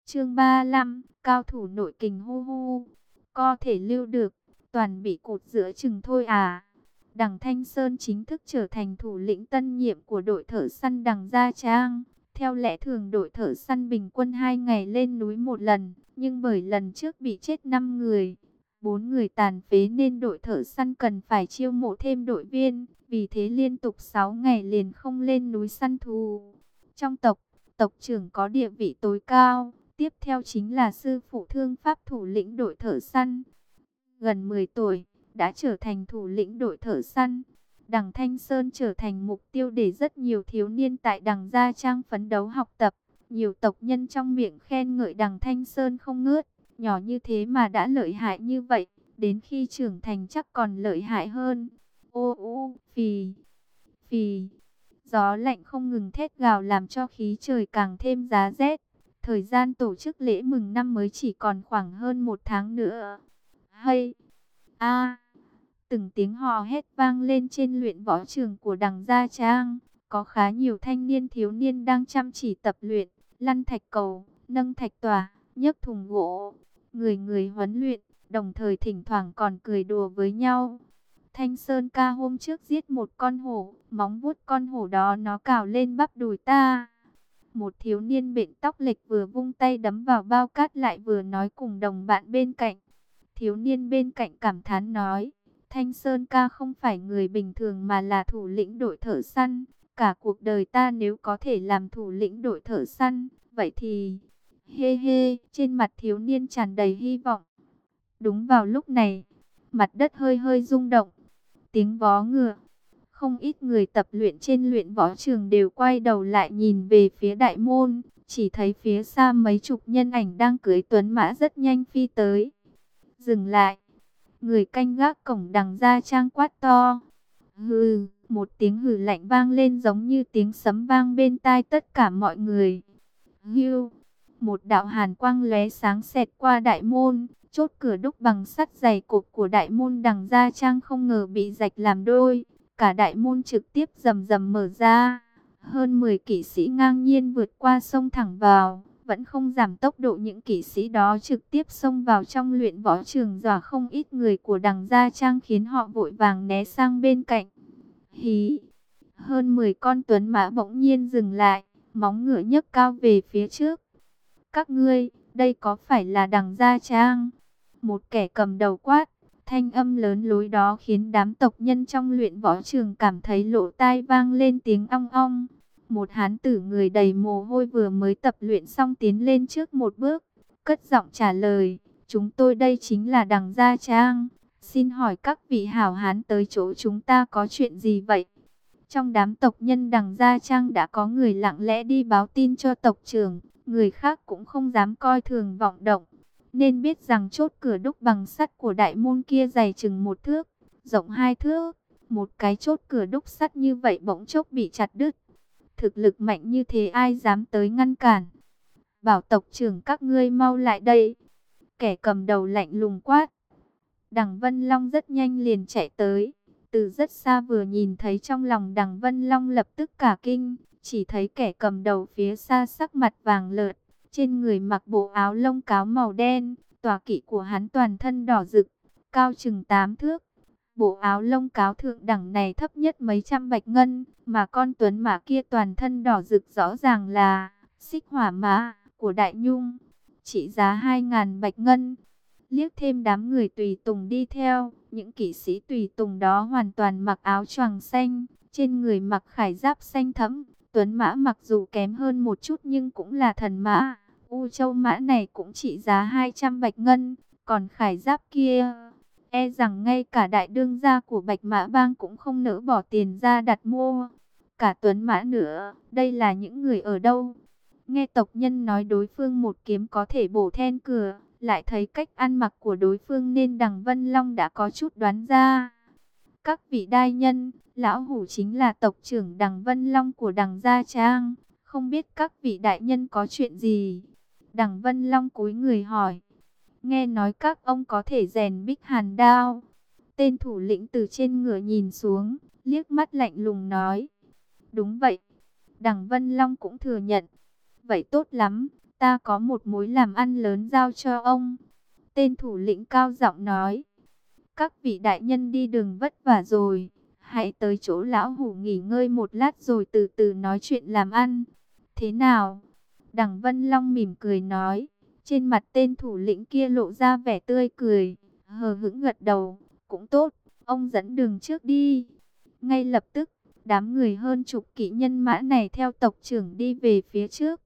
Chương 35, cao thủ nội kình hu hu, co thể lưu được, toàn bị cột giữa chừng thôi à. Đằng Thanh Sơn chính thức trở thành thủ lĩnh tân nhiệm của đội thợ săn Đằng Gia Trang. Theo lẽ thường đội thợ săn bình quân 2 ngày lên núi một lần, nhưng bởi lần trước bị chết 5 người, 4 người tàn phế nên đội thợ săn cần phải chiêu mộ thêm đội viên, vì thế liên tục 6 ngày liền không lên núi săn thú. Trong tộc, tộc trưởng có địa vị tối cao. Tiếp theo chính là sư phụ Thương Pháp thủ lĩnh đội thợ săn. Gần 10 tuổi, đã trở thành thủ lĩnh đội thợ săn. Đằng Thanh Sơn trở thành mục tiêu để rất nhiều thiếu niên tại Đằng Gia Trang phấn đấu học tập. Nhiều tộc nhân trong miệng khen ngợi Đằng Thanh Sơn không ngớt. Nhỏ như thế mà đã lợi hại như vậy, đến khi trưởng thành chắc còn lợi hại hơn. Ô ô, phì, phì. Gió lạnh không ngừng thét gào làm cho khí trời càng thêm giá rét. Thời gian tổ chức lễ mừng năm mới chỉ còn khoảng hơn 1 tháng nữa. Hay! A! Từng tiếng hò hét vang lên trên luyện võ trường của Đằng Gia Trang. Có khá nhiều thanh niên thiếu niên đang chăm chỉ tập luyện, lăn thạch cầu, nâng thạch tòa, nhấc thùng gỗ. Người người huấn luyện, đồng thời thỉnh thoảng còn cười đùa với nhau. Thanh Sơn ca hôm trước giết một con hổ, móng vuốt con hổ đó nó cào lên bắp đùi ta. Một thiếu niên bện tóc lệch vừa vung tay đấm vào bao cát lại vừa nói cùng đồng bạn bên cạnh. Thiếu niên bên cạnh cảm thán nói, Thanh Sơn ca không phải người bình thường mà là thủ lĩnh đội thợ săn. Cả cuộc đời ta nếu có thể làm thủ lĩnh đội thợ săn, vậy thì... Hê hê, trên mặt thiếu niên tràn đầy hy vọng. Đúng vào lúc này, mặt đất hơi hơi rung động. Tiếng vó ngựa. Không ít người tập luyện trên luyện võ trường đều quay đầu lại nhìn về phía đại môn. Chỉ thấy phía xa mấy chục nhân ảnh đang cưỡi tuấn mã rất nhanh phi tới. Dừng lại. Người canh gác cổng Đằng Gia Trang quát to. Hừ, một tiếng hừ lạnh vang lên giống như tiếng sấm vang bên tai tất cả mọi người. Hưu, một đạo hàn quang lóe sáng xẹt qua đại môn. Chốt cửa đúc bằng sắt dày cộp của đại môn Đằng Gia Trang không ngờ bị rạch làm đôi. Cả đại môn trực tiếp rầm rầm mở ra. Hơn 10 kỵ sĩ ngang nhiên vượt qua sông thẳng vào. Vẫn không giảm tốc độ, những kỵ sĩ đó trực tiếp xông vào trong luyện võ trường, dọa không ít người của Đằng Gia Trang khiến họ vội vàng né sang bên cạnh. Hí! Hơn 10 con tuấn mã bỗng nhiên dừng lại, móng ngựa nhấc cao về phía trước. Các ngươi, đây có phải là Đằng Gia Trang? Một kẻ cầm đầu quát. Thanh âm lớn lối đó khiến đám tộc nhân trong luyện võ trường cảm thấy lỗ tai vang lên tiếng ong ong. Một hán tử người đầy mồ hôi vừa mới tập luyện xong tiến lên trước một bước, cất giọng trả lời, chúng tôi đây chính là Đằng Gia Trang. Xin hỏi các vị hảo hán tới chỗ chúng ta có chuyện gì vậy? Trong đám tộc nhân Đằng Gia Trang đã có người lặng lẽ đi báo tin cho tộc trưởng, người khác cũng không dám coi thường vọng động. Nên biết rằng chốt cửa đúc bằng sắt của đại môn kia dày chừng 1 thước, rộng 2 thước. Một cái chốt cửa đúc sắt như vậy bỗng chốc bị chặt đứt. Thực lực mạnh như thế ai dám tới ngăn cản? Bảo tộc trưởng các ngươi mau lại đây. Kẻ cầm đầu lạnh lùng quát. Đằng Vân Long rất nhanh liền chạy tới. Từ rất xa vừa nhìn thấy trong lòng Đằng Vân Long lập tức cả kinh. Chỉ thấy kẻ cầm đầu phía xa sắc mặt vàng lợt. Trên người mặc bộ áo lông cáo màu đen, tọa kỵ của hắn toàn thân đỏ rực, cao chừng 8 thước. Bộ áo lông cáo thượng đẳng này thấp nhất mấy trăm bạch ngân, mà con tuấn mã kia toàn thân đỏ rực rõ ràng là xích hỏa mã của Đại Nhung, trị giá 2.000 bạch ngân. Liếc thêm đám người tùy tùng đi theo, những kỵ sĩ tùy tùng đó hoàn toàn mặc áo choàng xanh, trên người mặc khải giáp xanh thẫm. Tuấn mã mặc dù kém hơn một chút nhưng cũng là thần mã. U châu mã này cũng trị giá 200 bạch ngân. Còn khải giáp kia, e rằng ngay cả đại đương gia của Bạch Mã Bang cũng không nỡ bỏ tiền ra đặt mua. Cả tuấn mã nữa, đây là những người ở đâu? Nghe tộc nhân nói đối phương một kiếm có thể bổ then cửa, lại thấy cách ăn mặc của đối phương nên Đằng Vân Long đã có chút đoán ra. Các vị đại nhân, lão hủ chính là tộc trưởng Đằng Vân Long của Đằng Gia Trang, không biết các vị đại nhân có chuyện gì? Đằng Vân Long cúi người hỏi. Nghe nói các ông có thể rèn bích hàn đao. Tên thủ lĩnh từ trên ngựa nhìn xuống, liếc mắt lạnh lùng nói. Đúng vậy. Đằng Vân Long cũng thừa nhận. Vậy tốt lắm, ta có một mối làm ăn lớn giao cho ông. Tên thủ lĩnh cao giọng nói. Các vị đại nhân đi đường vất vả rồi, hãy tới chỗ lão hủ nghỉ ngơi một lát rồi từ từ nói chuyện làm ăn. Thế nào? Đằng Vân Long mỉm cười nói. Trên mặt tên thủ lĩnh kia lộ ra vẻ tươi cười, hờ hững gật đầu. Cũng tốt, ông dẫn đường trước đi. Ngay lập tức, đám người hơn chục kỵ nhân mã này theo tộc trưởng đi về phía trước.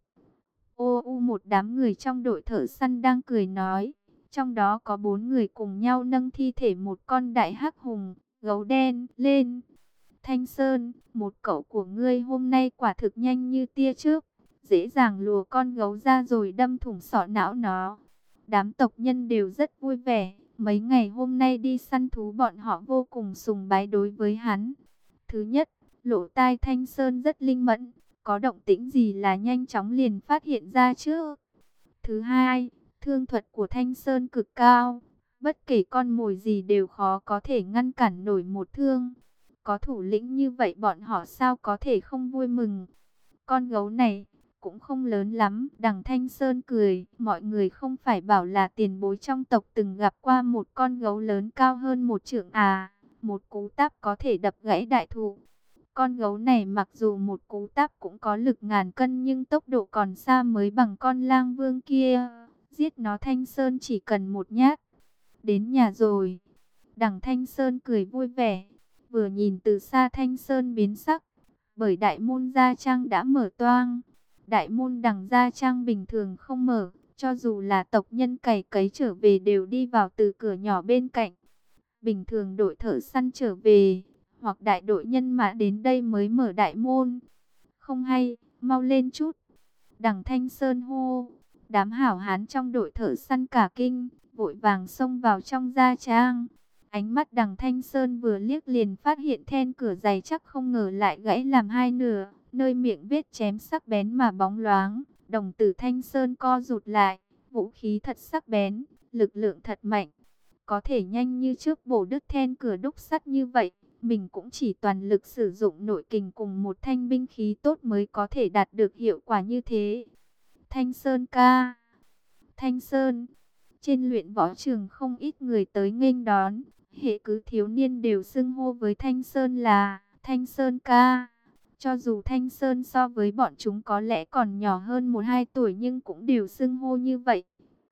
Một đám người trong đội thợ săn đang cười nói. Trong đó có 4 người cùng nhau nâng thi thể một con đại hắc hùng, gấu đen, lên. Thanh Sơn, một cậu của ngươi hôm nay quả thực nhanh như tia chớp. Dễ dàng lùa con gấu ra rồi đâm thủng sọ não nó. Đám tộc nhân đều rất vui vẻ. Mấy ngày hôm nay đi săn thú bọn họ vô cùng sùng bái đối với hắn. Thứ nhất, lỗ tai Thanh Sơn rất linh mẫn. Có động tĩnh gì là nhanh chóng liền phát hiện ra trước. Thứ hai, thương thuật của Thanh Sơn cực cao. Bất kể con mồi gì đều khó có thể ngăn cản nổi một thương. Có thủ lĩnh như vậy bọn họ sao có thể không vui mừng. Con gấu này cũng không lớn lắm. Đằng Thanh Sơn cười. Mọi người không phải bảo là tiền bối trong tộc từng gặp qua một con gấu lớn cao hơn 1 trượng à. Một cú táp có thể đập gãy đại thụ. Con gấu này mặc dù một cú táp cũng có lực ngàn cân nhưng tốc độ còn xa mới bằng con lang vương kia. Giết nó Thanh Sơn chỉ cần một nhát. Đến nhà rồi. Đằng Thanh Sơn cười vui vẻ. Vừa nhìn từ xa Thanh Sơn biến sắc. Bởi đại môn Gia Trang đã mở toang. Đại môn đằng Gia Trang bình thường không mở. Cho dù là tộc nhân cày cấy trở về đều đi vào từ cửa nhỏ bên cạnh. Bình thường đội thợ săn trở về, hoặc đại đội nhân mã đến đây mới mở đại môn. Không hay, mau lên chút. Đằng Thanh Sơn hô. Đám hảo hán trong đội thợ săn cả kinh, vội vàng xông vào trong Gia Trang. Ánh mắt đằng Thanh Sơn vừa liếc liền phát hiện then cửa dày chắc không ngờ lại gãy làm hai nửa. Nơi miệng vết chém sắc bén mà bóng loáng. Đồng tử Thanh Sơn co rụt lại. Vũ khí thật sắc bén, lực lượng thật mạnh. Có thể nhanh như trước bổ đứt then cửa đúc sắt như vậy. Mình cũng chỉ toàn lực sử dụng nội kình cùng một thanh binh khí tốt mới có thể đạt được hiệu quả như thế. Thanh Sơn ca. Thanh Sơn. Trên luyện võ trường không ít người tới nghênh đón. Hệ cứ thiếu niên đều xưng hô với Thanh Sơn là Thanh Sơn ca. Cho dù Thanh Sơn so với bọn chúng có lẽ còn nhỏ hơn 1-2 tuổi nhưng cũng đều xưng hô như vậy.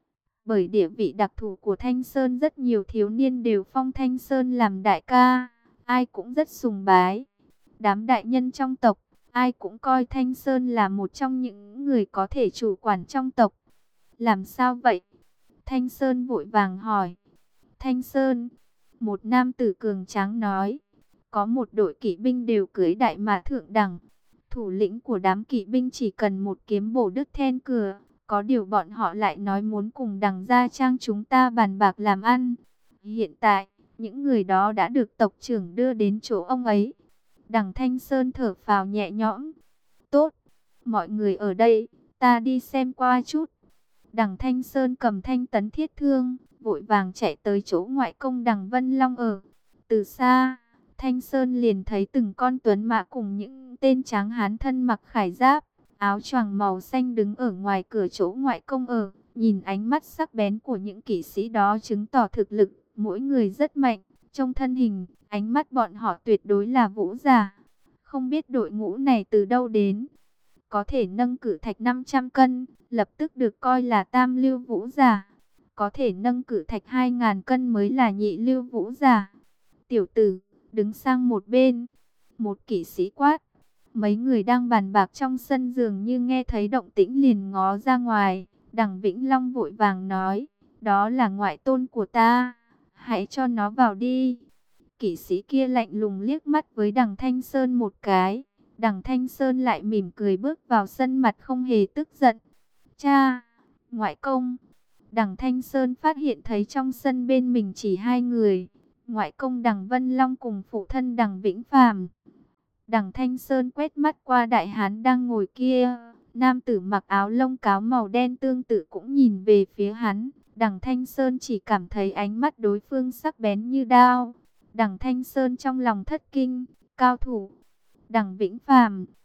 Bởi địa vị đặc thù của Thanh Sơn rất nhiều thiếu niên đều phong Thanh Sơn làm đại ca. Ai cũng rất sùng bái. Đám đại nhân trong tộc, ai cũng coi Thanh Sơn là một trong những người có thể chủ quản trong tộc. Làm sao vậy? Thanh Sơn vội vàng hỏi. Thanh Sơn, một nam tử cường tráng nói. Có một đội kỵ binh đều cưỡi đại mã thượng đẳng. Thủ lĩnh của đám kỵ binh chỉ cần một kiếm bổ đứt then cửa. Có điều bọn họ lại nói muốn cùng đằng Gia Trang chúng ta bàn bạc làm ăn. Hiện tại, những người đó đã được tộc trưởng đưa đến chỗ ông ấy. Đằng Thanh Sơn thở phào nhẹ nhõm. Tốt, mọi người ở đây, ta đi xem qua chút. Đằng Thanh Sơn cầm thanh tấn thiết thương, vội vàng chạy tới chỗ ngoại công đằng Vân Long ở. Từ xa, Thanh Sơn liền thấy từng con tuấn mã cùng những tên tráng hán thân mặc khải giáp, áo choàng màu xanh đứng ở ngoài cửa chỗ ngoại công ở. Nhìn ánh mắt sắc bén của những kỵ sĩ đó chứng tỏ thực lực, mỗi người rất mạnh. Trong thân hình, ánh mắt bọn họ tuyệt đối là vũ giả. Không biết đội ngũ này từ đâu đến. Có thể nâng cử thạch 500 cân, lập tức được coi là tam lưu vũ giả. Có thể nâng cử thạch 2000 cân mới là nhị lưu vũ giả. Tiểu tử, đứng sang một bên. Một kỵ sĩ quát. Mấy người đang bàn bạc trong sân dường như nghe thấy động tĩnh liền ngó ra ngoài. Đằng Vĩnh Long vội vàng nói. Đó là ngoại tôn của ta. Hãy cho nó vào đi. Kỵ sĩ kia lạnh lùng liếc mắt với đằng Thanh Sơn một cái. Đằng Thanh Sơn lại mỉm cười bước vào sân mặt không hề tức giận. Cha, ngoại công. Đằng Thanh Sơn phát hiện thấy trong sân bên mình chỉ 2 người. Ngoại công đằng Vân Long cùng phụ thân đằng Vĩnh Phàm. Đằng Thanh Sơn quét mắt qua đại hán đang ngồi kia. Nam tử mặc áo lông cáo màu đen tương tự cũng nhìn về phía hắn. Đằng Thanh Sơn chỉ cảm thấy ánh mắt đối phương sắc bén như đao. Đằng Thanh Sơn trong lòng thất kinh, cao thủ. Đằng Vĩnh Phàm,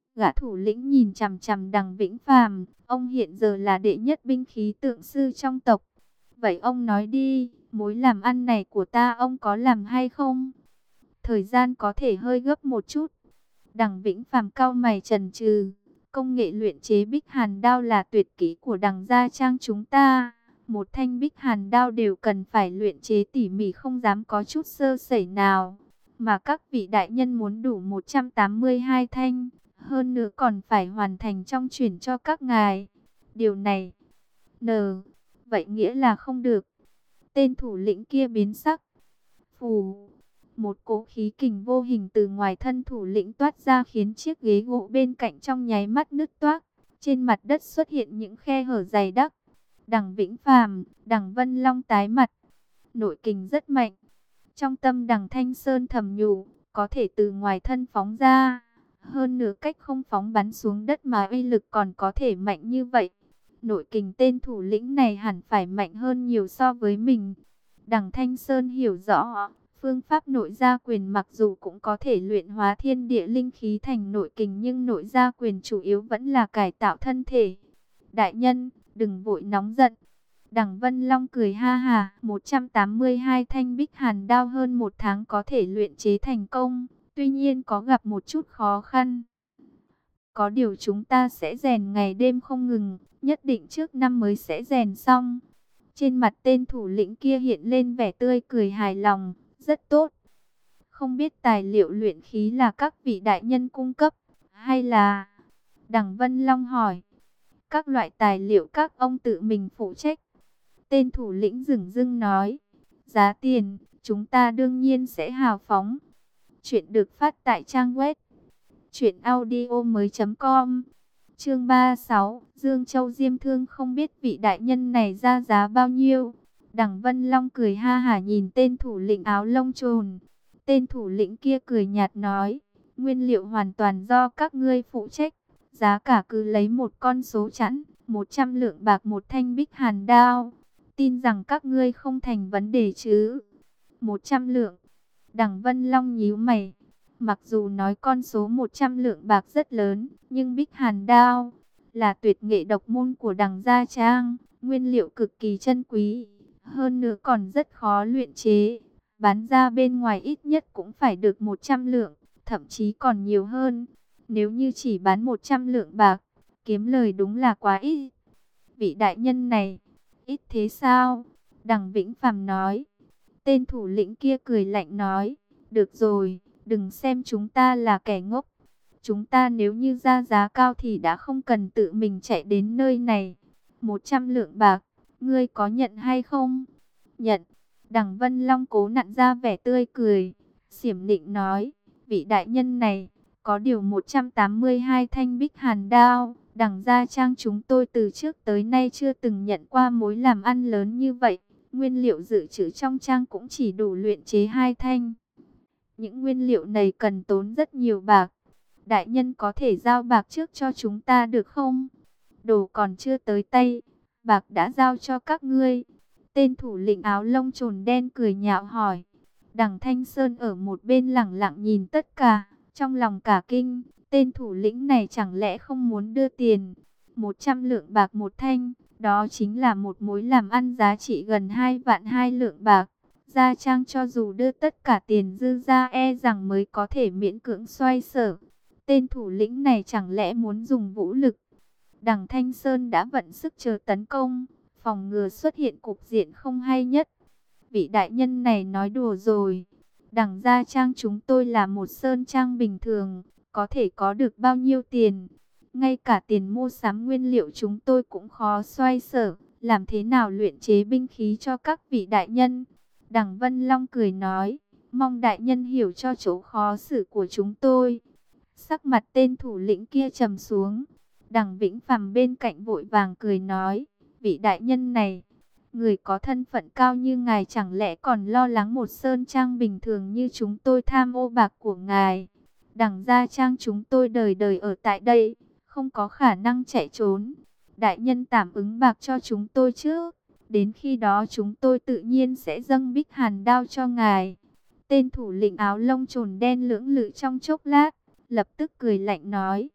Gã thủ lĩnh nhìn chằm chằm Đằng Vĩnh Phàm, ông hiện giờ là đệ nhất binh khí tượng sư trong tộc. Vậy ông nói đi, mối làm ăn này của ta ông có làm hay không? Thời gian có thể hơi gấp một chút. Đằng Vĩnh Phàm cau mày chần chừ. Công nghệ luyện chế bích hàn đao là tuyệt kỹ của Đằng gia Trang chúng ta. Một thanh bích hàn đao đều cần phải luyện chế tỉ mỉ, không dám có chút sơ sẩy nào. Mà các vị đại nhân muốn đủ 182 thanh, hơn nữa còn phải hoàn thành trong chuyển cho các ngài. Điều này, vậy nghĩa là không được. Tên thủ lĩnh kia biến sắc. Phù, một cỗ khí kình vô hình từ ngoài thân thủ lĩnh toát ra khiến chiếc ghế gỗ bên cạnh trong nháy mắt nứt toác. Trên mặt đất xuất hiện những khe hở dày đặc. Đằng Vĩnh Phàm, Đằng Vân Long tái mặt. Nội kình rất mạnh. Trong tâm Đằng Thanh Sơn thầm nhủ, có thể từ ngoài thân phóng ra. Hơn nữa cách không phóng bắn xuống đất mà uy lực còn có thể mạnh như vậy. Nội kình tên thủ lĩnh này hẳn phải mạnh hơn nhiều so với mình. Đằng Thanh Sơn hiểu rõ, phương pháp nội gia quyền mặc dù cũng có thể luyện hóa thiên địa linh khí thành nội kình, nhưng nội gia quyền chủ yếu vẫn là cải tạo thân thể. Đại nhân, đừng vội nóng giận. Đằng Vân Long cười ha hà, 182 thanh bích hàn đao hơn một tháng có thể luyện chế thành công, tuy nhiên có gặp một chút khó khăn. Có điều chúng ta sẽ rèn ngày đêm không ngừng, nhất định trước năm mới sẽ rèn xong. Trên mặt tên thủ lĩnh kia hiện lên vẻ tươi cười hài lòng, rất tốt. Không biết tài liệu luyện khí là các vị đại nhân cung cấp, hay là... Đằng Vân Long hỏi, các loại tài liệu các ông tự mình phụ trách. Tên thủ lĩnh dửng dưng nói, giá tiền, chúng ta đương nhiên sẽ hào phóng. Chuyện được phát tại trang web truyệnaudiomoi.com. Chương 36, Dương Châu Diêm Thương, không biết vị đại nhân này ra giá bao nhiêu. Đằng Vân Long cười ha hả nhìn tên thủ lĩnh áo lông trồn. Tên thủ lĩnh kia cười nhạt nói, nguyên liệu hoàn toàn do các ngươi phụ trách. Giá cả cứ lấy một con số chẵn, 100 lượng bạc một thanh bích hàn đao. Tin rằng các ngươi không thành vấn đề chứ. 100 lượng. Đằng Vân Long nhíu mày. Mặc dù nói con số 100 lượng bạc rất lớn, nhưng bích hàn đao là tuyệt nghệ độc môn của Đằng Gia Trang, nguyên liệu cực kỳ chân quý, hơn nữa còn rất khó luyện chế. Bán ra bên ngoài ít nhất cũng phải được 100 lượng, thậm chí còn nhiều hơn. Nếu như chỉ bán 100 lượng bạc, kiếm lời đúng là quá ít. Vị đại nhân này, ít thế sao? Đằng Vĩnh Phàm nói. Tên thủ lĩnh kia cười lạnh nói, được rồi, đừng xem chúng ta là kẻ ngốc. Chúng ta nếu như ra giá cao thì đã không cần tự mình chạy đến nơi này. 100 lượng bạc, ngươi có nhận hay không? Nhận. Đằng Vân Long cố nặn ra vẻ tươi cười, xiểm nịnh nói, vị đại nhân này, có điều 182 thanh bích hàn đao, Đằng Gia Trang chúng tôi từ trước tới nay chưa từng nhận qua mối làm ăn lớn như vậy. Nguyên liệu dự trữ trong trang cũng chỉ đủ luyện chế 2 thanh. Những nguyên liệu này cần tốn rất nhiều bạc. Đại nhân có thể giao bạc trước cho chúng ta được không? Đồ còn chưa tới tay, bạc đã giao cho các ngươi. Tên thủ lĩnh áo lông trồn đen cười nhạo hỏi. Đằng Thanh Sơn ở một bên lẳng lặng nhìn tất cả, trong lòng cả kinh. Tên thủ lĩnh này chẳng lẽ không muốn đưa tiền? 100 lượng bạc một thanh, đó chính là một mối làm ăn giá trị gần 2 vạn 2 lượng bạc. Gia Trang cho dù đưa tất cả tiền dư ra e rằng mới có thể miễn cưỡng xoay sở. Tên thủ lĩnh này chẳng lẽ muốn dùng vũ lực? Đằng Thanh Sơn đã vận sức chờ tấn công, phòng ngừa xuất hiện cục diện không hay nhất. Vị đại nhân này nói đùa rồi. Đằng Gia Trang chúng tôi là một sơn trang bình thường, có thể có được bao nhiêu tiền? Ngay cả tiền mua sắm nguyên liệu chúng tôi cũng khó xoay sở, làm thế nào luyện chế binh khí cho các vị đại nhân? Đằng Vân Long cười nói, mong đại nhân hiểu cho chỗ khó xử của chúng tôi. Sắc mặt tên thủ lĩnh kia trầm xuống. Đằng Vĩnh Phàm bên cạnh vội vàng cười nói, vị đại nhân này, người có thân phận cao như ngài chẳng lẽ còn lo lắng một sơn trang bình thường như chúng tôi tham ô bạc của ngài? Đằng Gia Trang chúng tôi đời đời ở tại đây, không có khả năng chạy trốn. Đại nhân tạm ứng bạc cho chúng tôi trước, đến khi đó chúng tôi tự nhiên sẽ dâng bích hàn đao cho ngài. Tên thủ lĩnh áo lông trồn đen lưỡng lự trong chốc lát, lập tức cười lạnh nói,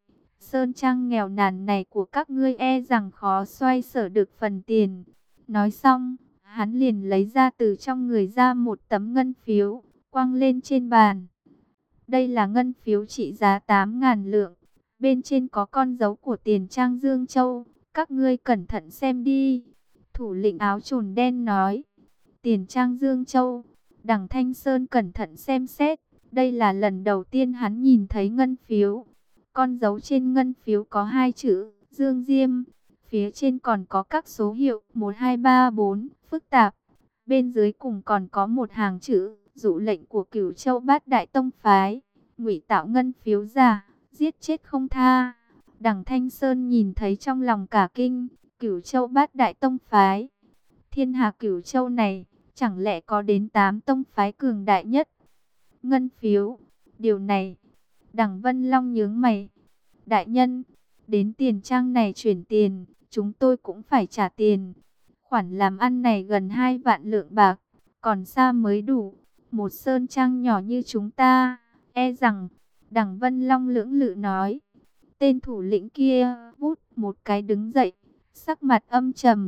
Sơn trang nghèo nàn này của các ngươi e rằng khó xoay sở được phần tiền. Nói xong, hắn liền lấy ra từ trong người ra một tấm ngân phiếu, quăng lên trên bàn. Đây là ngân phiếu trị giá 8.000 lượng. Bên trên có con dấu của Tiền Trang Dương Châu. Các ngươi cẩn thận xem đi. Thủ lĩnh áo trồn đen nói. Tiền Trang Dương Châu. Đằng Thanh Sơn cẩn thận xem xét. Đây là lần đầu tiên hắn nhìn thấy ngân phiếu. Con dấu trên ngân phiếu có 2 chữ Dương Diêm. Phía trên còn có các số hiệu 1, 2, 3, 4 phức tạp. Bên dưới cùng còn có một hàng chữ dụ lệnh của Cửu Châu Bát Đại Tông phái. Ngụy tạo ngân phiếu giả, giết chết không tha. Đằng Thanh Sơn nhìn thấy trong lòng cả kinh. Cửu Châu Bát Đại Tông phái. Thiên hà Cửu Châu này chẳng lẽ có đến 8 tông phái cường đại nhất? Ngân phiếu, điều này. Đằng Vân Long nhướng mày. Đại nhân, đến Tiền Trang này chuyển tiền, chúng tôi cũng phải trả tiền. Khoản làm ăn này gần 2 vạn lượng bạc, còn xa mới đủ. Một sơn trang nhỏ như chúng ta, e rằng. Đằng Vân Long lưỡng lự nói. Tên thủ lĩnh kia vút một cái đứng dậy, sắc mặt âm trầm.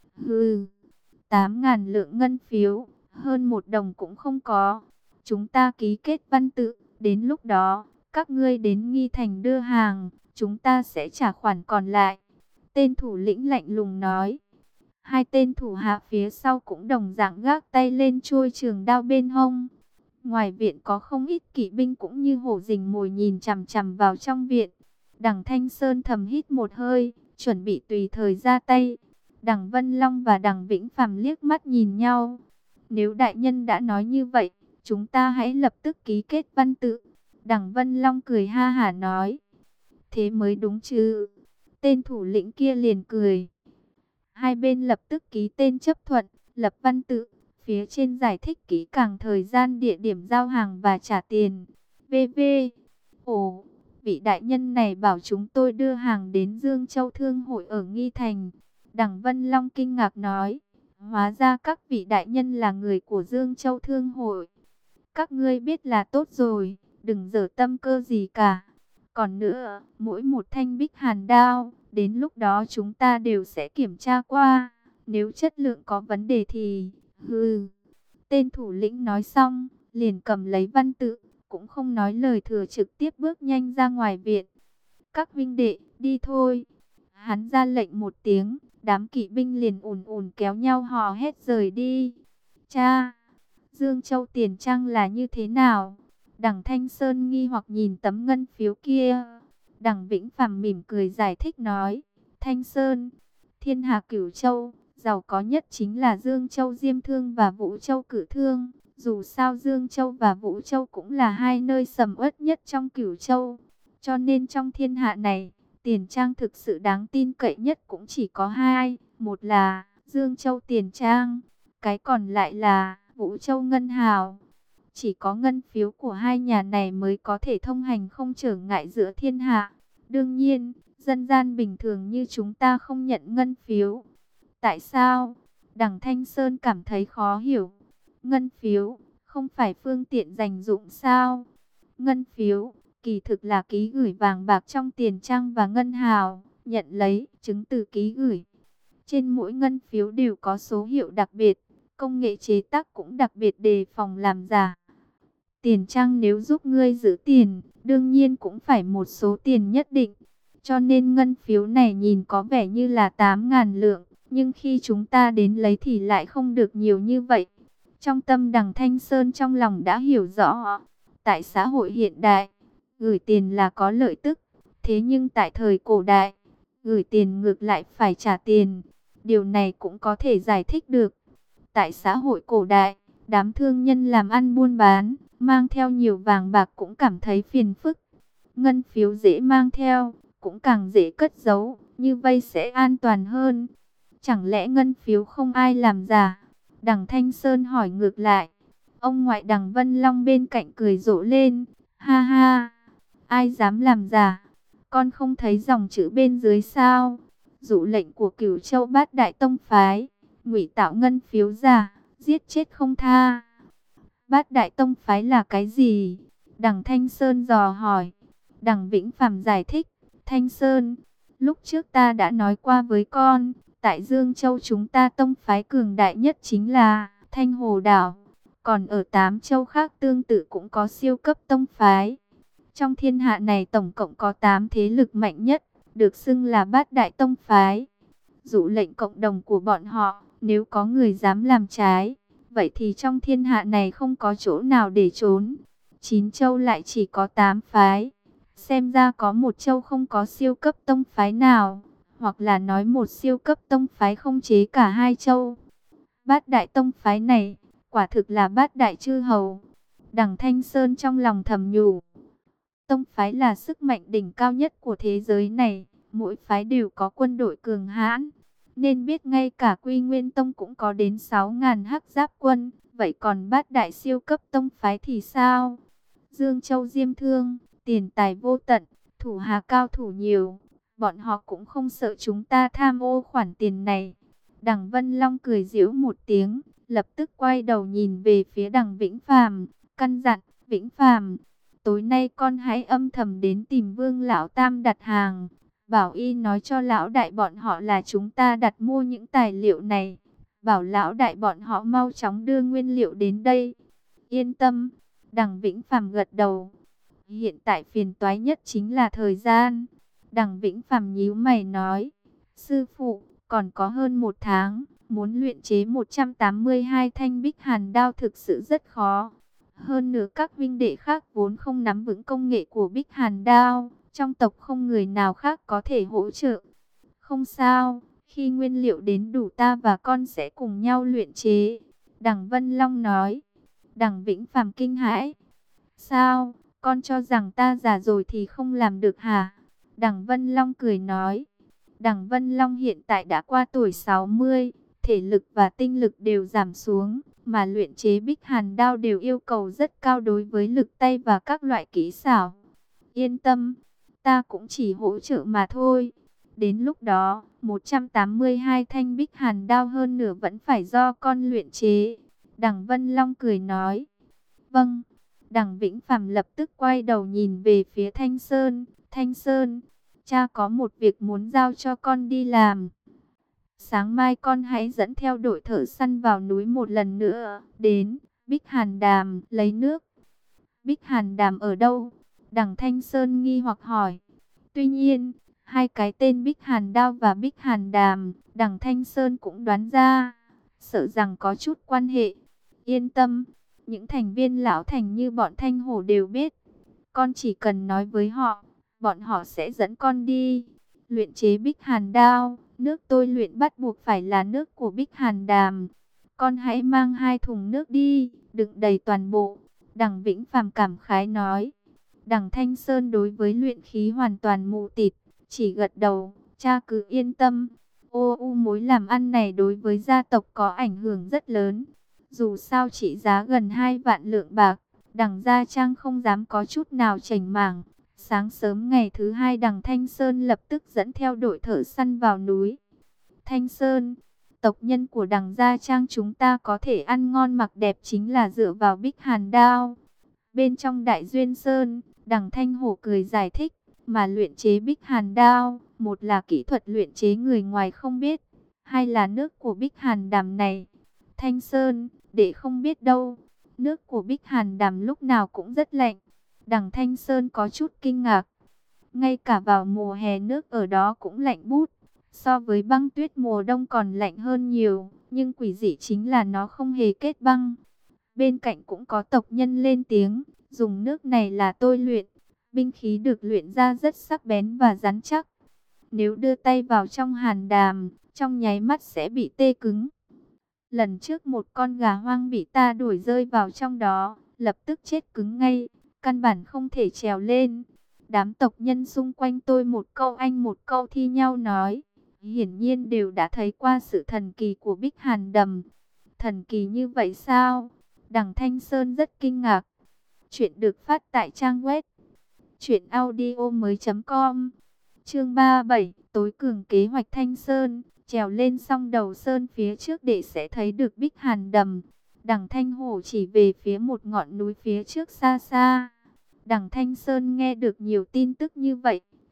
Hừ, 8.000 lượng ngân phiếu, hơn 1 đồng cũng không có. Chúng ta ký kết văn tự, đến lúc đó, các ngươi đến Nghi Thành đưa hàng, chúng ta sẽ trả khoản còn lại. Tên thủ lĩnh lạnh lùng nói. Hai tên thủ hạ phía sau cũng đồng dạng gác tay lên chuôi trường đao bên hông. Ngoài viện có không ít kỵ binh cũng như hổ rình mồi nhìn chằm chằm vào trong viện. Đằng Thanh Sơn thầm hít một hơi, chuẩn bị tùy thời ra tay. Đằng Vân Long và đằng Vĩnh Phàm liếc mắt nhìn nhau. Nếu đại nhân đã nói như vậy, chúng ta hãy lập tức ký kết văn tự. Đằng Vân Long cười ha hả nói. Thế mới đúng chứ. Tên thủ lĩnh kia liền cười. Hai bên lập tức ký tên chấp thuận, lập văn tự. Phía trên giải thích kỹ càng thời gian địa điểm giao hàng và trả tiền. VV. Ồ, vị đại nhân này bảo chúng tôi đưa hàng đến Dương Châu Thương hội ở Nghi Thành. Đằng Vân Long kinh ngạc nói. Hóa ra các vị đại nhân là người của Dương Châu Thương hội. Các ngươi biết là tốt rồi, đừng dở tâm cơ gì cả. Còn nữa, mỗi một thanh bích hàn đao, đến lúc đó chúng ta đều sẽ kiểm tra qua. Nếu chất lượng có vấn đề thì, Tên thủ lĩnh nói xong, liền cầm lấy văn tự, cũng không nói lời thừa trực tiếp bước nhanh ra ngoài viện. Các huynh đệ, đi thôi. Hắn ra lệnh một tiếng, đám kỵ binh liền ùn ùn kéo nhau hò hét rời đi. Cha! Dương Châu Tiền Trang là như thế nào? Đằng Thanh Sơn nghi hoặc nhìn tấm ngân phiếu kia. Đằng Vĩnh Phàm mỉm cười giải thích nói. Thanh Sơn, thiên hà Cửu Châu, giàu có nhất chính là Dương Châu Diêm Thương và Vũ Châu Cử Thương. Dù sao Dương Châu và Vũ Châu cũng là hai nơi sầm uất nhất trong Cửu Châu. Cho nên trong thiên hạ này, Tiền Trang thực sự đáng tin cậy nhất cũng chỉ có hai. Một là Dương Châu Tiền Trang, cái còn lại là Vũ Châu Ngân Hào. Chỉ có ngân phiếu của hai nhà này mới có thể thông hành không trở ngại giữa thiên hạ. Đương nhiên, dân gian bình thường như chúng ta không nhận ngân phiếu. Tại sao? Đằng Thanh Sơn cảm thấy khó hiểu. Ngân phiếu, không phải phương tiện dành dụng sao? Ngân phiếu, kỳ thực là ký gửi vàng bạc trong Tiền Trang và Ngân Hào, nhận lấy chứng từ ký gửi. Trên mỗi ngân phiếu đều có số hiệu đặc biệt, công nghệ chế tác cũng đặc biệt đề phòng làm giả. Tiền Trang nếu giúp ngươi giữ tiền, đương nhiên cũng phải một số tiền nhất định. Cho nên ngân phiếu này nhìn có vẻ như là 8.000 lượng, nhưng khi chúng ta đến lấy thì lại không được nhiều như vậy. Trong tâm Đằng Thanh Sơn trong lòng đã hiểu rõ, tại xã hội hiện đại, gửi tiền là có lợi tức. Thế nhưng tại thời cổ đại, gửi tiền ngược lại phải trả tiền. Điều này cũng có thể giải thích được. Tại xã hội cổ đại, đám thương nhân làm ăn buôn bán, mang theo nhiều vàng bạc cũng cảm thấy phiền phức. Ngân phiếu dễ mang theo, cũng càng dễ cất giấu, như vậy sẽ an toàn hơn. Chẳng lẽ ngân phiếu không ai làm giả? Đằng Thanh Sơn hỏi ngược lại. Ông ngoại Đằng Vân Long bên cạnh cười rộ lên. Ha ha, ai dám làm giả? Con không thấy dòng chữ bên dưới sao? Dụ lệnh của Cửu Châu Bát Đại Tông phái, ngụy tạo ngân phiếu giả, giết chết không tha. Bát Đại Tông phái là cái gì? Đằng Thanh Sơn dò hỏi. Đằng Vĩnh Phàm giải thích. Thanh Sơn, lúc trước ta đã nói qua với con, tại Dương Châu chúng ta tông phái cường đại nhất chính là Thanh Hồ Đảo. Còn ở 8 châu khác tương tự cũng có siêu cấp tông phái. Trong thiên hạ này tổng cộng có 8 thế lực mạnh nhất, được xưng là Bát Đại Tông Phái. Dụ lệnh cộng đồng của bọn họ, nếu có người dám làm trái, vậy thì trong thiên hạ này không có chỗ nào để trốn. 9 châu lại chỉ có 8 phái. Xem ra có một châu không có siêu cấp tông phái nào, hoặc là nói một siêu cấp tông phái không chế cả hai châu. Bát Đại Tông Phái này, quả thực là bát đại chư hầu. Đằng Thanh Sơn trong lòng thầm nhủ. Tông phái là sức mạnh đỉnh cao nhất của thế giới này, mỗi phái đều có quân đội cường hãn. Nên biết ngay cả Quy Nguyên Tông cũng có đến 6.000 hắc giáp quân, vậy còn bát đại siêu cấp tông phái thì sao? Dương Châu Diêm Thương, tiền tài vô tận, thủ hạ cao thủ nhiều, bọn họ cũng không sợ chúng ta tham ô khoản tiền này. Đằng Vân Long cười giễu một tiếng, lập tức quay đầu nhìn về phía đằng Vĩnh Phàm, căn dặn, Vĩnh Phàm, tối nay con hãy âm thầm đến tìm Vương Lão Tam đặt hàng, bảo y nói cho lão đại bọn họ là chúng ta đặt mua những tài liệu này, bảo lão đại bọn họ mau chóng đưa nguyên liệu đến đây. Yên tâm, đằng Vĩnh Phàm gật đầu. Hiện tại phiền toái nhất chính là thời gian. Đằng Vĩnh Phàm nhíu mày nói, sư phụ, còn có hơn 1 tháng, muốn luyện chế 182 thanh Bích Hàn đao thực sự rất khó. Hơn nữa các huynh đệ khác vốn không nắm vững công nghệ của Bích Hàn đao, trong tộc không người nào khác có thể hỗ trợ. Không sao, khi nguyên liệu đến đủ ta và con sẽ cùng nhau luyện chế. Đằng Vân Long nói. Đằng Vĩnh Phàm kinh hãi. Sao, con cho rằng ta già rồi thì không làm được hả? Đằng Vân Long cười nói. Đằng Vân Long hiện tại đã qua tuổi 60, thể lực và tinh lực đều giảm xuống, mà luyện chế Bích Hàn đao đều yêu cầu rất cao đối với lực tay và các loại kỹ xảo. Yên tâm, ta cũng chỉ hỗ trợ mà thôi. Đến lúc đó, 182 thanh Bích Hàn đao hơn nửa vẫn phải do con luyện chế. Đằng Vân Long cười nói. Vâng. Đằng Vĩnh Phàm lập tức quay đầu nhìn về phía Thanh Sơn. Thanh Sơn, cha có một việc muốn giao cho con đi làm. Sáng mai con hãy dẫn theo đội thợ săn vào núi một lần nữa. Đến Bích Hàn Đàm lấy nước. Bích Hàn Đàm ở đâu? Đằng Thanh Sơn nghi hoặc hỏi. Tuy nhiên, hai cái tên Bích Hàn Đao và Bích Hàn Đàm, đằng Thanh Sơn cũng đoán ra, sợ rằng có chút quan hệ. Yên tâm, những thành viên lão thành như bọn Thanh Hổ đều biết. Con chỉ cần nói với họ, bọn họ sẽ dẫn con đi. Luyện chế Bích Hàn Đao, nước tôi luyện bắt buộc phải là nước của Bích Hàn Đàm. Con hãy mang 2 thùng nước đi, đựng đầy toàn bộ. Đằng Vĩnh Phàm cảm khái nói. Đằng Thanh Sơn đối với luyện khí hoàn toàn mù tịt, chỉ gật đầu, cha cứ yên tâm. Mối làm ăn này đối với gia tộc có ảnh hưởng rất lớn. Dù sao trị giá gần 2 vạn lượng bạc, đằng Gia Trang không dám có chút nào chảnh mảng. Sáng sớm ngày thứ 2 đằng Thanh Sơn lập tức dẫn theo đội thợ săn vào núi. Thanh Sơn, tộc nhân của đằng Gia Trang chúng ta có thể ăn ngon mặc đẹp chính là dựa vào Bích Hàn Đao. Bên trong Đại Duyên Sơn, đằng Thanh Hổ cười giải thích, mà luyện chế Bích Hàn Đao, một là kỹ thuật luyện chế người ngoài không biết, hai là nước của Bích Hàn Đàm này. Thanh Sơn, để không biết đâu, nước của Bích Hàn Đàm lúc nào cũng rất lạnh. Đằng Thanh Sơn có chút kinh ngạc. Ngay cả vào mùa hè nước ở đó cũng lạnh bút. So với băng tuyết mùa đông còn lạnh hơn nhiều. Nhưng quỷ dị chính là nó không hề kết băng. Bên cạnh cũng có tộc nhân lên tiếng. Dùng nước này là tôi luyện. Binh khí được luyện ra rất sắc bén và rắn chắc. Nếu đưa tay vào trong hàn đàm, trong nháy mắt sẽ bị tê cứng. Lần trước một con gà hoang bị ta đuổi rơi vào trong đó, lập tức chết cứng ngay, căn bản không thể trèo lên. Đám tộc nhân xung quanh tôi một câu anh một câu thi nhau nói, hiển nhiên đều đã thấy qua sự thần kỳ của Bích Hàn Đầm. Thần kỳ như vậy sao? Đằng Thanh Sơn rất kinh ngạc. Chuyện được phát tại trang web truyệnaudiomoi.com. Chương 37, tối cường kế hoạch Thanh Sơn. Trèo lên song đầu sơn phía trước để sẽ thấy được Bích Hàn Đầm. Đằng Thanh Hổ chỉ về phía một ngọn núi phía trước xa xa. Đằng Thanh Sơn nghe được nhiều tin tức như vậy,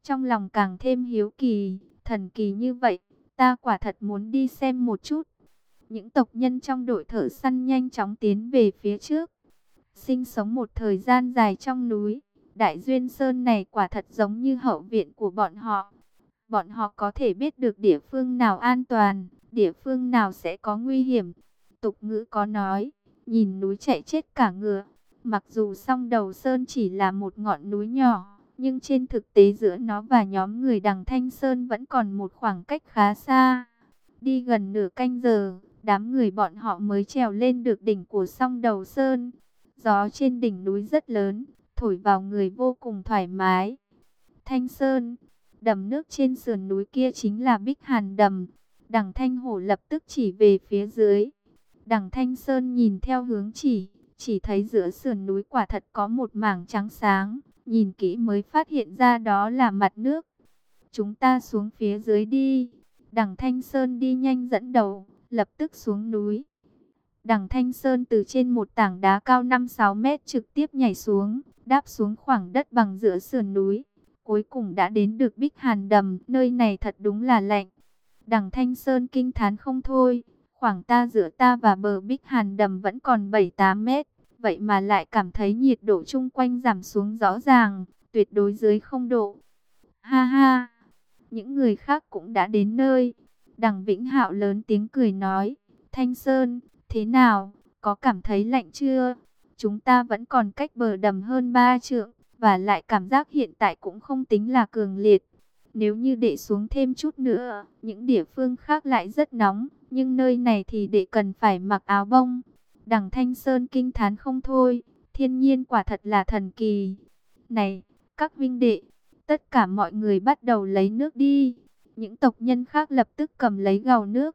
trong lòng càng thêm hiếu kỳ, thần kỳ như vậy, ta quả thật muốn đi xem một chút. Những tộc nhân trong đội thợ săn nhanh chóng tiến về phía trước. Sinh sống một thời gian dài trong núi, Đại Duyên Sơn này quả thật giống như hậu viện của bọn họ. Bọn họ có thể biết được địa phương nào an toàn, địa phương nào sẽ có nguy hiểm. Tục ngữ có nói, nhìn núi chạy chết cả ngựa. Mặc dù Song Đầu Sơn chỉ là một ngọn núi nhỏ, nhưng trên thực tế giữa nó và nhóm người Đằng Thanh Sơn vẫn còn một khoảng cách khá xa. Đi gần nửa canh giờ, đám người bọn họ mới trèo lên được đỉnh của Song Đầu Sơn. Gió trên đỉnh núi rất lớn, thổi vào người vô cùng thoải mái. Thanh Sơn, đầm nước trên sườn núi kia chính là Bích Hàn Đầm. Đằng Thanh Hổ lập tức chỉ về phía dưới. Đằng Thanh Sơn nhìn theo hướng chỉ thấy giữa sườn núi quả thật có một mảng trắng sáng. Nhìn kỹ mới phát hiện ra đó là mặt nước. Chúng ta xuống phía dưới đi. Đằng Thanh Sơn đi nhanh dẫn đầu, lập tức xuống núi. Đằng Thanh Sơn từ trên một tảng đá cao 5-6 mét trực tiếp nhảy xuống, đáp xuống khoảng đất bằng giữa sườn núi. Cuối cùng đã đến được Bích Hàn Đầm, nơi này thật đúng là lạnh. Đằng Thanh Sơn kinh thán không thôi, khoảng giữa ta và bờ Bích Hàn Đầm vẫn còn 7-8 mét, vậy mà lại cảm thấy nhiệt độ chung quanh giảm xuống rõ ràng, tuyệt đối dưới 0 độ. Ha ha, những người khác cũng đã đến nơi. Đằng Vĩnh Hạo lớn tiếng cười nói, Thanh Sơn, thế nào, có cảm thấy lạnh chưa? Chúng ta vẫn còn cách bờ đầm hơn 3 trượng, và lại cảm giác hiện tại cũng không tính là cường liệt. Nếu như để xuống thêm chút nữa, những địa phương khác lại rất nóng, nhưng nơi này thì để cần phải mặc áo bông. Đằng Thanh Sơn kinh thán không thôi, thiên nhiên quả thật là thần kỳ. Này, các huynh đệ, tất cả mọi người bắt đầu lấy nước đi. Những tộc nhân khác lập tức cầm lấy gầu nước.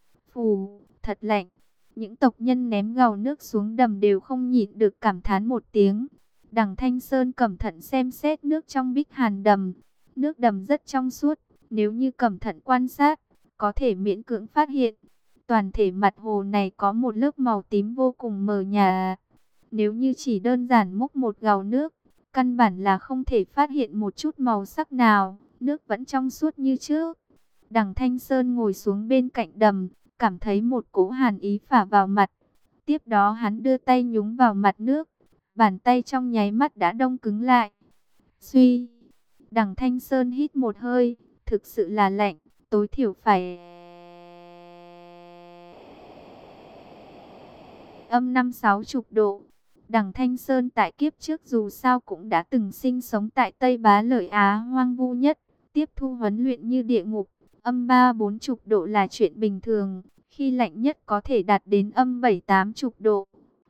Phù, thật lạnh. Những tộc nhân ném gầu nước xuống đầm đều không nhịn được cảm thán một tiếng. Đằng Thanh Sơn cẩn thận xem xét nước trong Bích Hàn Đầm. Nước đầm rất trong suốt, nếu như cẩn thận quan sát, có thể miễn cưỡng phát hiện. Toàn thể mặt hồ này có một lớp màu tím vô cùng mờ nhạt. Nếu như chỉ đơn giản múc một gầu nước, căn bản là không thể phát hiện một chút màu sắc nào, nước vẫn trong suốt như trước. Đằng Thanh Sơn ngồi xuống bên cạnh đầm, cảm thấy một cỗ hàn ý phả vào mặt. Tiếp đó hắn đưa tay nhúng vào mặt nước, bàn tay trong nháy mắt đã đông cứng lại. Suy, Đằng Thanh Sơn hít một hơi, thực sự là lạnh, tối thiểu phải âm 50-60 độ. Đằng Thanh Sơn tại kiếp trước dù sao cũng đã từng sinh sống tại Tây Bá Lợi Á hoang vu nhất, tiếp thu huấn luyện như địa ngục, âm 30-40 độ là chuyện bình thường, khi lạnh nhất có thể đạt đến âm 70-80 độ.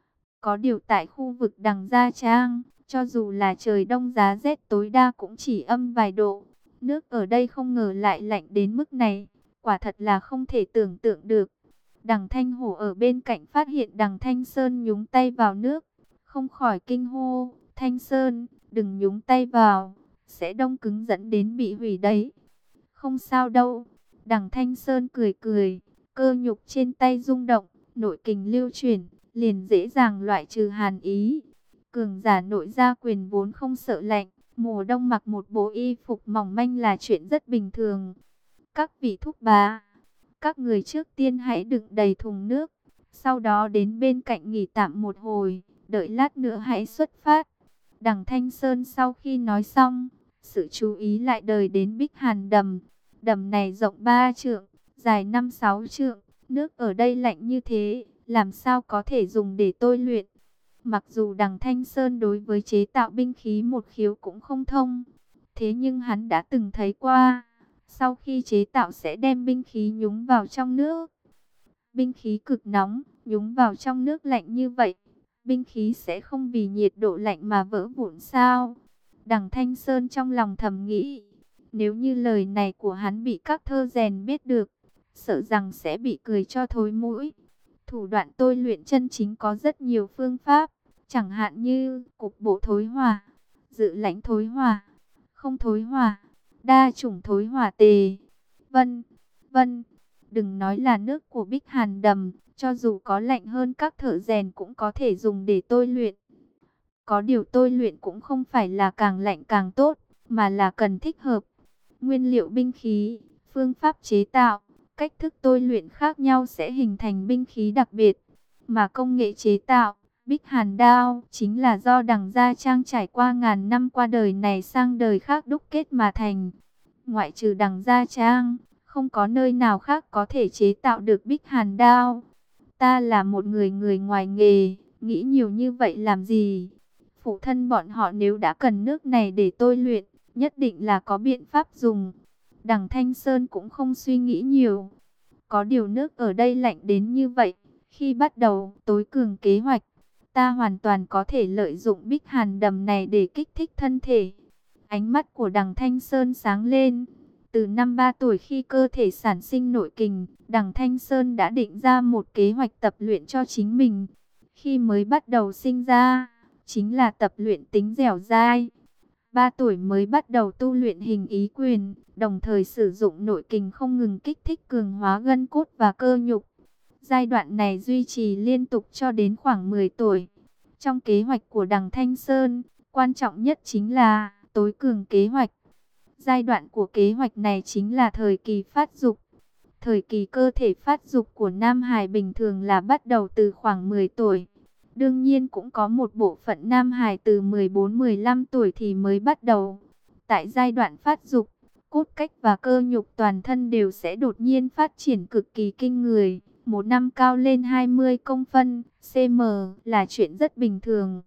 Có điều tại khu vực Đằng Gia Trang, cho dù là trời đông giá rét tối đa cũng chỉ âm vài độ. Nước ở đây không ngờ lại lạnh đến mức này, quả thật là không thể tưởng tượng được. Đằng Thanh Hổ ở bên cạnh phát hiện Đằng Thanh Sơn nhúng tay vào nước, không khỏi kinh hô, Thanh Sơn, đừng nhúng tay vào, sẽ đông cứng dẫn đến bị hủy đấy. Không sao đâu, Đằng Thanh Sơn cười cười, cơ nhục trên tay rung động, nội kình lưu chuyển, liền dễ dàng loại trừ hàn ý. Cường giả nội gia quyền vốn không sợ lạnh, mùa đông mặc một bộ y phục mỏng manh là chuyện rất bình thường. Các vị thúc bá, các người trước tiên hãy đựng đầy thùng nước, sau đó đến bên cạnh nghỉ tạm một hồi, đợi lát nữa hãy xuất phát. Đằng Thanh Sơn sau khi nói xong, sự chú ý lại đời đến Bích Hàn Đầm. Đầm này rộng 3 trượng, dài 5-6 trượng, nước ở đây lạnh như thế, làm sao có thể dùng để tôi luyện. Mặc dù Đằng Thanh Sơn đối với chế tạo binh khí một khiếu cũng không thông, thế nhưng hắn đã từng thấy qua, sau khi chế tạo sẽ đem binh khí nhúng vào trong nước. Binh khí cực nóng, nhúng vào trong nước lạnh như vậy, binh khí sẽ không vì nhiệt độ lạnh mà vỡ vụn sao? Đằng Thanh Sơn trong lòng thầm nghĩ, nếu như lời này của hắn bị các thơ rèn biết được, sợ rằng sẽ bị cười cho thối mũi. Thủ đoạn tôi luyện chân chính có rất nhiều phương pháp, chẳng hạn như cục bộ thối hỏa, dự lãnh thối hỏa, không thối hỏa, đa chủng thối hỏa tề, vân vân. Đừng nói là nước của Bích Hàn Đầm, cho dù có lạnh hơn các thợ rèn cũng có thể dùng để tôi luyện. Có điều tôi luyện cũng không phải là càng lạnh càng tốt, mà là cần thích hợp, nguyên liệu binh khí, phương pháp chế tạo, cách thức tôi luyện khác nhau sẽ hình thành binh khí đặc biệt. Mà công nghệ chế tạo Bích Hàn đao chính là do Đằng Gia Trang trải qua ngàn năm qua đời này sang đời khác đúc kết mà thành. Ngoại trừ Đằng Gia Trang, không có nơi nào khác có thể chế tạo được Bích Hàn đao. Ta là một người ngoài nghề, nghĩ nhiều như vậy làm gì? Phụ thân bọn họ nếu đã cần nước này để tôi luyện, nhất định là có biện pháp dùng. Đằng Thanh Sơn cũng không suy nghĩ nhiều. Có điều nước ở đây lạnh đến như vậy, khi bắt đầu tối cường kế hoạch, ta hoàn toàn có thể lợi dụng Bích Hàn đầm này để kích thích thân thể. Ánh mắt của Đằng Thanh Sơn sáng lên. Từ năm 3 tuổi khi cơ thể sản sinh nội kình, Đằng Thanh Sơn đã định ra một kế hoạch tập luyện cho chính mình. Khi mới bắt đầu sinh ra, chính là tập luyện tính dẻo dai. 3 tuổi mới bắt đầu tu luyện hình ý quyền, đồng thời sử dụng nội kình không ngừng kích thích cường hóa gân cốt và cơ nhục. Giai đoạn này duy trì liên tục cho đến khoảng 10 tuổi. Trong kế hoạch của Đằng Thanh Sơn, quan trọng nhất chính là tối cường kế hoạch. Giai đoạn của kế hoạch này chính là thời kỳ phát dục. Thời kỳ cơ thể phát dục của Nam Hải bình thường là bắt đầu từ khoảng 10 tuổi. Đương nhiên cũng có một bộ phận Nam Hải từ 14-15 tuổi thì mới bắt đầu. Tại giai đoạn phát dục, cốt cách và cơ nhục toàn thân đều sẽ đột nhiên phát triển cực kỳ kinh người. Một năm cao lên 20 công phân, cm là chuyện rất bình thường.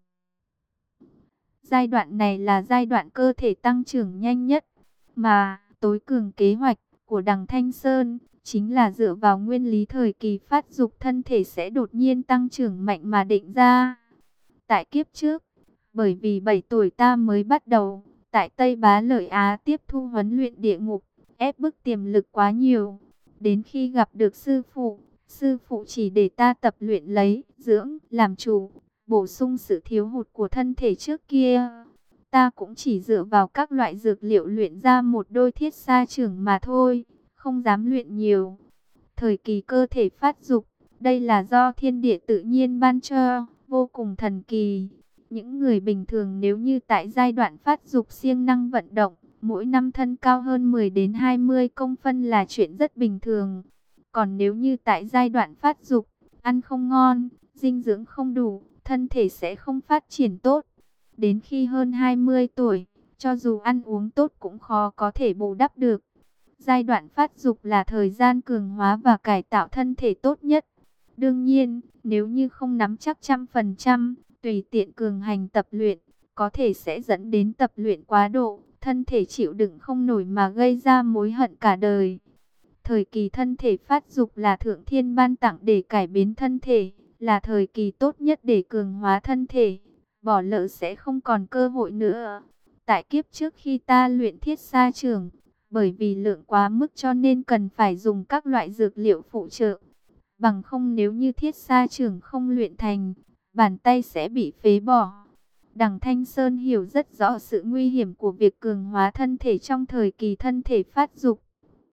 Giai đoạn này là giai đoạn cơ thể tăng trưởng nhanh nhất. Mà tối cường kế hoạch của Đằng Thanh Sơn chính là dựa vào nguyên lý thời kỳ phát dục thân thể sẽ đột nhiên tăng trưởng mạnh mà định ra. Tại kiếp trước, bởi vì 7 tuổi ta mới bắt đầu, tại Tây Bá Lợi Á tiếp thu huấn luyện địa ngục, ép bức tiềm lực quá nhiều. Đến khi gặp được sư phụ chỉ để ta tập luyện lấy, dưỡng, làm chủ, bổ sung sự thiếu hụt của thân thể trước kia. Ta cũng chỉ dựa vào các loại dược liệu luyện ra một đôi thiết sa chưởng mà thôi, không dám luyện nhiều. Thời kỳ cơ thể phát dục, đây là do thiên địa tự nhiên ban cho, vô cùng thần kỳ. Những người bình thường nếu như tại giai đoạn phát dục siêng năng vận động, mỗi năm thân cao hơn 10 đến 20 công phân là chuyện rất bình thường. Còn nếu như tại giai đoạn phát dục, ăn không ngon, dinh dưỡng không đủ, thân thể sẽ không phát triển tốt. Đến khi hơn 20 tuổi, cho dù ăn uống tốt cũng khó có thể bù đắp được. Giai đoạn phát dục là thời gian cường hóa và cải tạo thân thể tốt nhất. Đương nhiên, nếu như không nắm chắc 100%, tùy tiện cường hành tập luyện, có thể sẽ dẫn đến tập luyện quá độ, thân thể chịu đựng không nổi mà gây ra mối hận cả đời. Thời kỳ thân thể phát dục là thượng thiên ban tặng để cải biến thân thể, là thời kỳ tốt nhất để cường hóa thân thể. Bỏ lỡ sẽ không còn cơ hội nữa. Tại kiếp trước khi ta luyện thiết sa chưởng, bởi vì lượng quá mức cho nên cần phải dùng các loại dược liệu phụ trợ. Bằng không nếu như thiết sa chưởng không luyện thành, bàn tay sẽ bị phế bỏ. Đằng Thanh Sơn hiểu rất rõ sự nguy hiểm của việc cường hóa thân thể trong thời kỳ thân thể phát dục.